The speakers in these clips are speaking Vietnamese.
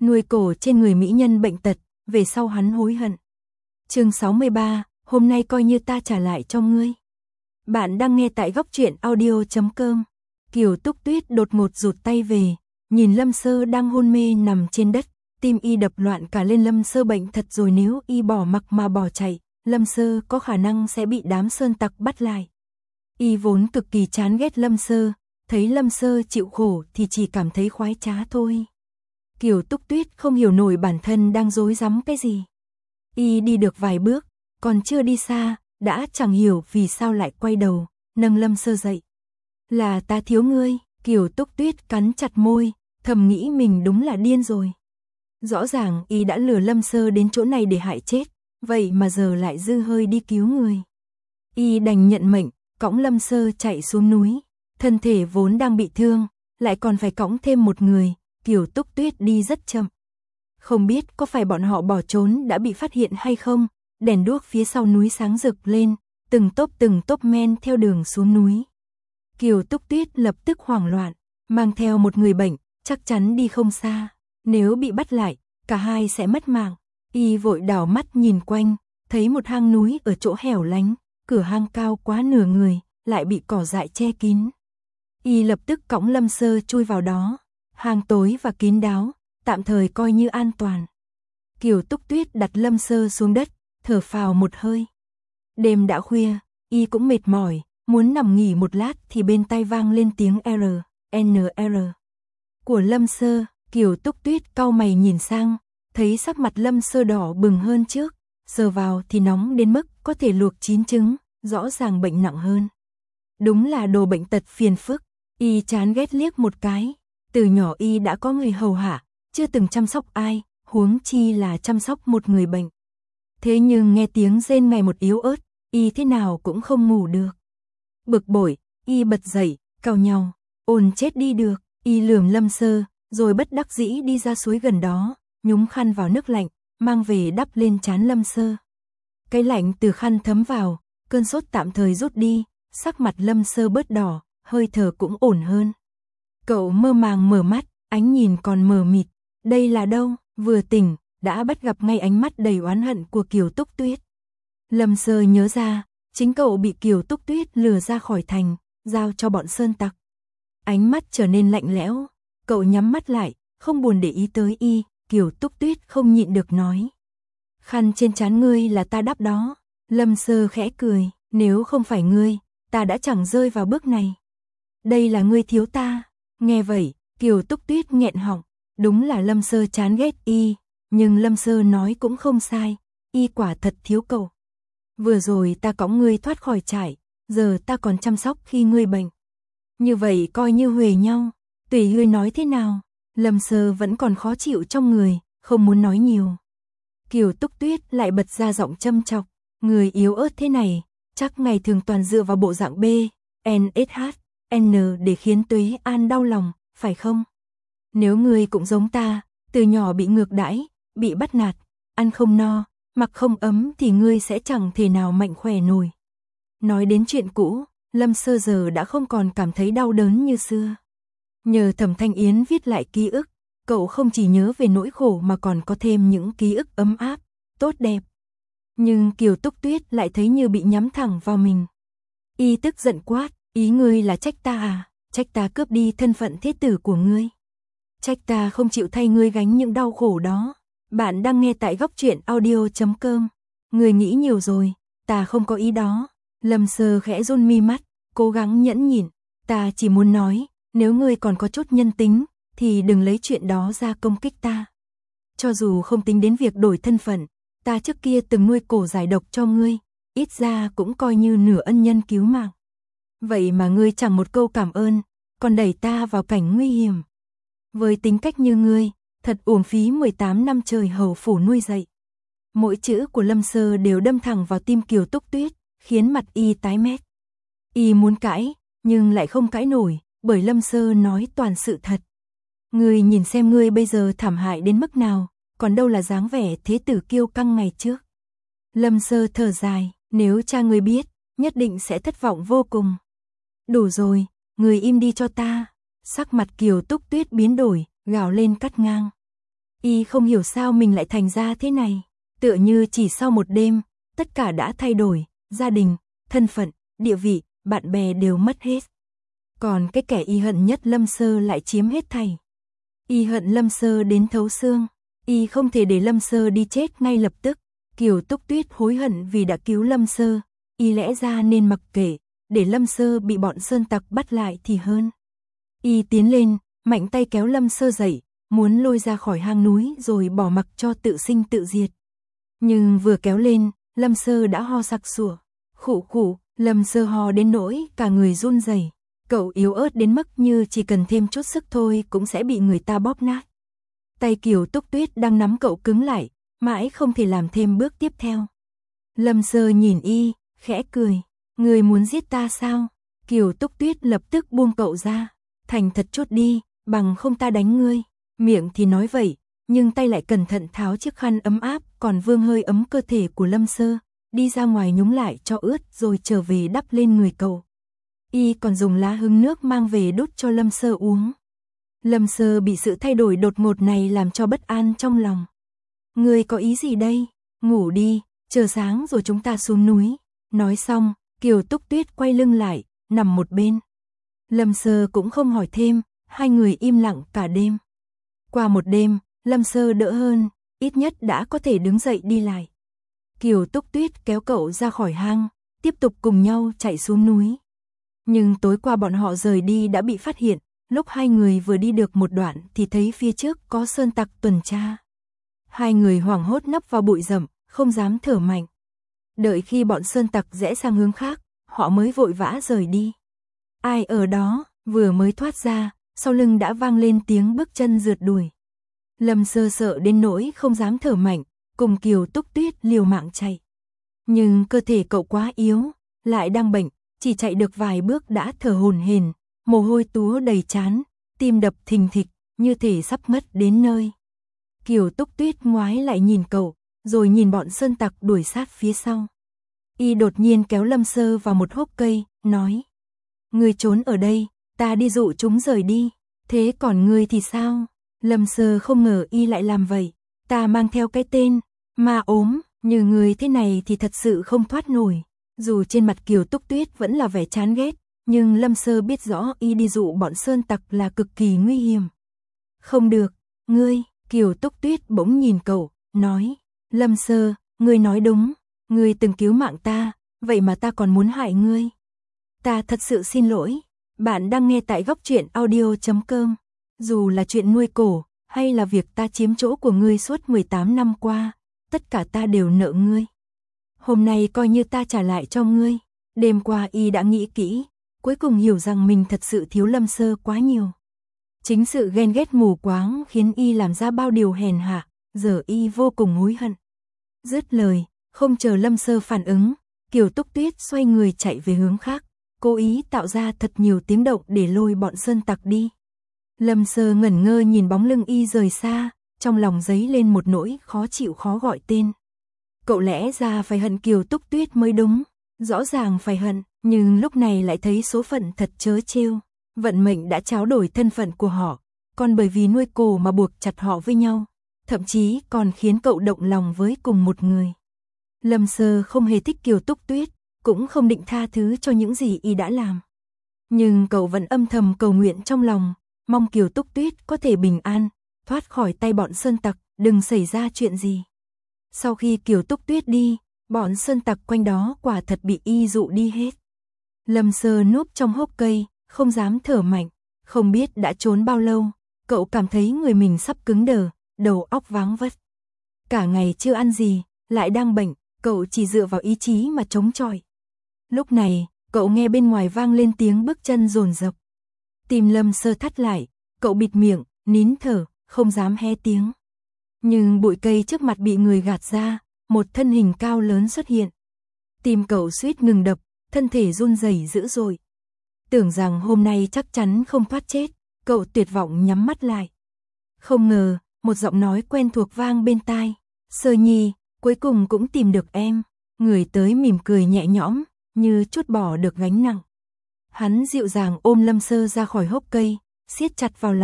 nuôi cổ trên người mỹ nhân bệnh tật, về sau hắn hối hận. Chương 63, hôm nay coi như ta trả lại cho ngươi. Bạn đang nghe tại góc truyện audio.com. Kiều Túc Tuyết đột ngột rụt tay về, nhìn Lâm Sơ đang hôn mê nằm trên đất, tim y đập loạn cả lên. Lâm Sơ bệnh thật rồi, nếu y bỏ mặc mà bỏ chạy, Lâm Sơ có khả năng sẽ bị đám sơn tặc bắt lại. Y vốn cực kỳ chán ghét Lâm Sơ, thấy Lâm Sơ chịu khổ thì chỉ cảm thấy khoái trá thôi. Kiều Túc Tuyết không hiểu nổi bản thân đang rối rắm cái gì. Y đi được vài bước, còn chưa đi xa, đã chẳng hiểu vì sao lại quay đầu, nâng Lâm Sơ dậy. Là ta thiếu ngươi, Kiều Túc Tuyết cắn chặt môi, thầm nghĩ mình đúng là điên rồi. Rõ ràng y đã lừa Lâm Sơ đến chỗ này để hại chết, vậy mà giờ lại dư hơi đi cứu người. Y đành nhận mệnh, cõng Lâm Sơ chạy xuống núi, thân thể vốn đang bị thương, lại còn phải cõng thêm một người, Kiều Túc Tuyết đi rất chậm. Không biết có phải bọn họ bỏ trốn đã bị phát hiện hay không, đèn đuốc phía sau núi sáng rực lên, từng tốp men theo đường xuống núi. Kiều Túc Tuyết lập tức hoảng loạn, mang theo một người bệnh, chắc chắn đi không xa, nếu bị bắt lại, cả hai sẽ mất mạng. Y vội đảo mắt nhìn quanh, thấy một hang núi ở chỗ hẻo lánh, cửa hang cao quá nửa người, lại bị cỏ dại che kín. Y lập tức cõng Lâm Sơ chui vào đó, hang tối và kín đáo, tạm thời coi như an toàn. Kiều Túc Tuyết đặt Lâm Sơ xuống đất, thở phào một hơi. Đêm đã khuya, y cũng mệt mỏi, muốn nằm nghỉ một lát thì bên tai vang lên tiếng NR của Lâm Sơ. Kiều Túc Tuyết cau mày nhìn sang, thấy sắc mặt Lâm Sơ đỏ bừng hơn trước, sờ vào thì nóng đến mức có thể luộc chín trứng, rõ ràng bệnh nặng hơn. Đúng là đồ bệnh tật phiền phức. Y chán ghét liếc một cái, từ nhỏ y đã có người hầu hạ, chưa từng chăm sóc ai, huống chi là chăm sóc một người bệnh. Thế nhưng nghe tiếng rên ngày một yếu ớt, y thế nào cũng không ngủ được. Bực bội, y bật dậy, cau nhau, ồn chết đi được. Y lườm Lâm Sơ, rồi bất đắc dĩ đi ra suối gần đó, nhúng khăn vào nước lạnh, mang về đắp lên trán Lâm Sơ. Cái lạnh từ khăn thấm vào, cơn sốt tạm thời rút đi, sắc mặt Lâm Sơ bớt đỏ, hơi thở cũng ổn hơn. Cậu mơ màng mở mắt, ánh nhìn còn mờ mịt. Đây là đâu? Vừa tỉnh, đã bắt gặp ngay ánh mắt đầy oán hận của Kiều Túc Tuyết. Lâm Sơ nhớ ra, chính cậu bị Kiều Túc Tuyết lừa ra khỏi thành, giao cho bọn sơn tặc. Ánh mắt trở nên lạnh lẽo, cậu nhắm mắt lại, không buồn để ý tới y. Kiều Túc Tuyết không nhịn được nói. Khăn trên trán ngươi là ta đắp đó. Lâm Sơ khẽ cười, nếu không phải ngươi, ta đã chẳng rơi vào bước này. Đây là ngươi thiếu ta. Nghe vậy, Kiều Túc Tuyết nghẹn họng, đúng là Lâm Sơ chán ghét y, nhưng Lâm Sơ nói cũng không sai, y quả thật thiếu cậu. Vừa rồi ta cõng ngươi thoát khỏi trại, giờ ta còn chăm sóc khi ngươi bệnh. Như vậy coi như huề nhau, tùy ngươi nói thế nào. Lâm Sơ vẫn còn khó chịu trong người, không muốn nói nhiều. Kiều Túc Tuyết lại bật ra giọng châm chọc, người yếu ớt thế này, chắc ngày thường toàn dựa vào bộ dạng B, N để khiến Tuế An đau lòng, phải không? Nếu ngươi cũng giống ta, từ nhỏ bị ngược đãi, bị bắt nạt, ăn không no, mặc không ấm thì ngươi sẽ chẳng thể nào mạnh khỏe nổi. Nói đến chuyện cũ, Lâm Sơ giờ đã không còn cảm thấy đau đớn như xưa. Nhờ Thẩm Thanh Yến viết lại ký ức, cậu không chỉ nhớ về nỗi khổ mà còn có thêm những ký ức ấm áp, tốt đẹp. Nhưng Kiều Túc Tuyết lại thấy như bị nhắm thẳng vào mình. Y tức giận quát, ý ngươi là trách ta à? Trách ta cướp đi thân phận thế tử của ngươi? Trách ta không chịu thay ngươi gánh những đau khổ đó? Bạn đang nghe tại góc truyện audio.com. Ngươi nghĩ nhiều rồi, ta không có ý đó. Lâm Sơ khẽ run mi mắt, cố gắng nhẫn nhịn. Ta chỉ muốn nói, nếu ngươi còn có chút nhân tính, thì đừng lấy chuyện đó ra công kích ta. Cho dù không tính đến việc đổi thân phận, ta trước kia từng nuôi cổ giải độc cho ngươi, ít ra cũng coi như nửa ân nhân cứu mạng. Vậy mà ngươi chẳng một câu cảm ơn, còn đẩy ta vào cảnh nguy hiểm. Với tính cách như ngươi, thật uổng phí 18 năm trời hầu phủ nuôi dạy. Mỗi chữ của Lâm Sơ đều đâm thẳng vào tim Kiều Túc Tuyết, khiến mặt y tái mét. Y muốn cãi, nhưng lại không cãi nổi, bởi Lâm Sơ nói toàn sự thật. Ngươi nhìn xem ngươi bây giờ thảm hại đến mức nào, còn đâu là dáng vẻ thế tử kiêu căng ngày trước. Lâm Sơ thở dài, nếu cha ngươi biết, nhất định sẽ thất vọng vô cùng. Đủ rồi, ngươi im đi cho ta. Sắc mặt Kiều Túc Tuyết biến đổi, gào lên cắt ngang. Y không hiểu sao mình lại thành ra thế này, tựa như chỉ sau một đêm, tất cả đã thay đổi, gia đình, thân phận, địa vị, bạn bè đều mất hết. Còn cái kẻ Y hận nhất Lâm Sơ lại chiếm hết thảy. Y hận Lâm Sơ đến thấu xương, Y không thể để Lâm Sơ đi chết ngay lập tức. Kiều Túc Tuyết hối hận vì đã cứu Lâm Sơ, Y lẽ ra nên mặc kệ, để Lâm Sơ bị bọn sơn tặc bắt lại thì hơn. Y tiến lên, mạnh tay kéo Lâm Sơ dậy, muốn lôi ra khỏi hang núi rồi bỏ mặc cho tự sinh tự diệt. Nhưng vừa kéo lên, Lâm Sơ đã ho sặc sủa, khụ khụ, Lâm Sơ ho đến nỗi cả người run rẩy. Cậu yếu ớt đến mức như chỉ cần thêm chút sức thôi cũng sẽ bị người ta bóp nát. Tay Kiều Túc Tuyết đang nắm cậu cứng lại, mãi không thể làm thêm bước tiếp theo. Lâm Sơ nhìn Y, khẽ cười, người muốn giết ta sao? Kiều Túc Tuyết lập tức buông cậu ra, thành thật chút đi, bằng không ta đánh ngươi. Miệng thì nói vậy, nhưng tay lại cẩn thận tháo chiếc khăn ấm áp còn vương hơi ấm cơ thể của Lâm Sơ, đi ra ngoài nhúng lại cho ướt rồi trở về đắp lên người cậu. Y còn dùng lá hứng nước mang về đút cho Lâm Sơ uống. Lâm Sơ bị sự thay đổi đột ngột này làm cho bất an trong lòng. Ngươi có ý gì đây? Ngủ đi, chờ sáng rồi chúng ta xuống núi. Nói xong, Kiều Túc Tuyết quay lưng lại, nằm một bên. Lâm Sơ cũng không hỏi thêm, hai người im lặng cả đêm. Qua một đêm, Lâm Sơ đỡ hơn, ít nhất đã có thể đứng dậy đi lại. Kiều Túc Tuyết kéo cậu ra khỏi hang, tiếp tục cùng nhau chạy xuống núi. Nhưng tối qua bọn họ rời đi đã bị phát hiện, lúc hai người vừa đi được một đoạn thì thấy phía trước có sơn tặc tuần tra. Hai người hoảng hốt nấp vào bụi rậm, không dám thở mạnh. Đợi khi bọn sơn tặc rẽ sang hướng khác, họ mới vội vã rời đi. Ai ở đó, vừa mới thoát ra, sau lưng đã vang lên tiếng bước chân rượt đuổi. Lâm Sơ sợ đến nỗi không dám thở mạnh, cùng Kiều Túc Tuyết liều mạng chạy. Nhưng cơ thể cậu quá yếu, lại đang bệnh, chỉ chạy được vài bước đã thở hổn hển, mồ hôi túa đầy trán, tim đập thình thịch, như thể sắp ngất đến nơi. Kiều Túc Tuyết ngoái lại nhìn cậu, rồi nhìn bọn sơn tặc đuổi sát phía sau. Y đột nhiên kéo Lâm Sơ vào một hốc cây, nói: Ngươi trốn ở đây, ta đi dụ chúng rời đi. Thế còn ngươi thì sao? Lâm Sơ không ngờ Y lại làm vậy. Ta mang theo cái tên ma ốm, như người thế này thì thật sự không thoát nổi. Dù trên mặt Kiều Túc Tuyết vẫn là vẻ chán ghét, nhưng Lâm Sơ biết rõ Y đi dụ bọn sơn tặc là cực kỳ nguy hiểm. Không được, ngươi, Kiều Túc Tuyết bỗng nhìn cậu, nói: Lâm Sơ, ngươi nói đúng, ngươi từng cứu mạng ta, vậy mà ta còn muốn hại ngươi. Ta thật sự xin lỗi. Bạn đang nghe tại Góc Truyện Audio.com. Dù là chuyện nuôi cổ, hay là việc ta chiếm chỗ của ngươi suốt 18 năm qua, tất cả ta đều nợ ngươi. Hôm nay coi như ta trả lại cho ngươi. Đêm qua Y đã nghĩ kỹ, cuối cùng hiểu rằng mình thật sự thiếu Lâm Sơ quá nhiều. Chính sự ghen ghét mù quáng khiến Y làm ra bao điều hèn hạ, giờ Y vô cùng hối hận. Dứt lời, không chờ Lâm Sơ phản ứng, Kiều Túc Tuyết xoay người chạy về hướng khác, cố ý tạo ra thật nhiều tiếng động để lôi bọn sơn tặc đi. Lâm Sơ ngẩn ngơ nhìn bóng lưng Y rời xa, trong lòng dấy lên một nỗi khó chịu khó gọi tên. Cậu lẽ ra phải hận Kiều Túc Tuyết mới đúng, rõ ràng phải hận, nhưng lúc này lại thấy số phận thật trớ trêu. Vận mệnh đã tráo đổi thân phận của họ, còn bởi vì nuôi cổ mà buộc chặt họ với nhau, thậm chí còn khiến cậu động lòng với cùng một người. Lâm Sơ không hề thích Kiều Túc Tuyết, cũng không định tha thứ cho những gì Y đã làm. Nhưng cậu vẫn âm thầm cầu nguyện trong lòng, mong Kiều Túc Tuyết có thể bình an, thoát khỏi tay bọn sơn tặc, đừng xảy ra chuyện gì. Sau khi Kiều Túc Tuyết đi, bọn sơn tặc quanh đó quả thật bị Y dụ đi hết. Lâm Sơ núp trong hốc cây, không dám thở mạnh, không biết đã trốn bao lâu, cậu cảm thấy người mình sắp cứng đờ, đầu óc váng vất. Cả ngày chưa ăn gì, lại đang bệnh, cậu chỉ dựa vào ý chí mà chống chọi. Lúc này, cậu nghe bên ngoài vang lên tiếng bước chân dồn dập. Tim Lâm Sơ thắt lại, cậu bịt miệng, nín thở, không dám hé tiếng. Nhưng bụi cây trước mặt bị người gạt ra, một thân hình cao lớn xuất hiện. Tim cậu suýt ngừng đập, thân thể run rẩy dữ dội. Tưởng rằng hôm nay chắc chắn không thoát chết, cậu tuyệt vọng nhắm mắt lại. Không ngờ, một giọng nói quen thuộc vang bên tai. Sơ Nhi, cuối cùng cũng tìm được em. Người tới mỉm cười nhẹ nhõm, như trút bỏ được gánh nặng. Hắn dịu dàng ôm Lâm Sơ ra khỏi hốc cây, siết chặt vào lòng,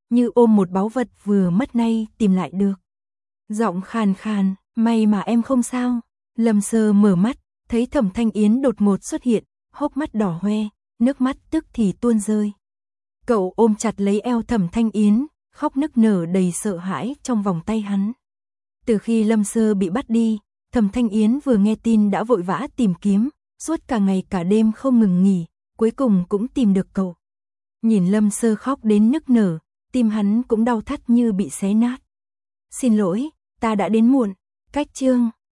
như ôm một báu vật vừa mất nay tìm lại được. Giọng khàn khàn, may mà em không sao. Lâm Sơ mở mắt, thấy Thẩm Thanh Yến đột ngột xuất hiện, hốc mắt đỏ hoe, nước mắt tức thì tuôn rơi. Cậu ôm chặt lấy eo Thẩm Thanh Yến, khóc nức nở đầy sợ hãi trong vòng tay hắn. Từ khi Lâm Sơ bị bắt đi, Thẩm Thanh Yến vừa nghe tin đã vội vã tìm kiếm, suốt cả ngày cả đêm không ngừng nghỉ, cuối cùng cũng tìm được cậu. Nhìn Lâm Sơ khóc đến nức nở, tim hắn cũng đau thắt như bị xé nát. Xin lỗi, ta đã đến muộn. Cách chương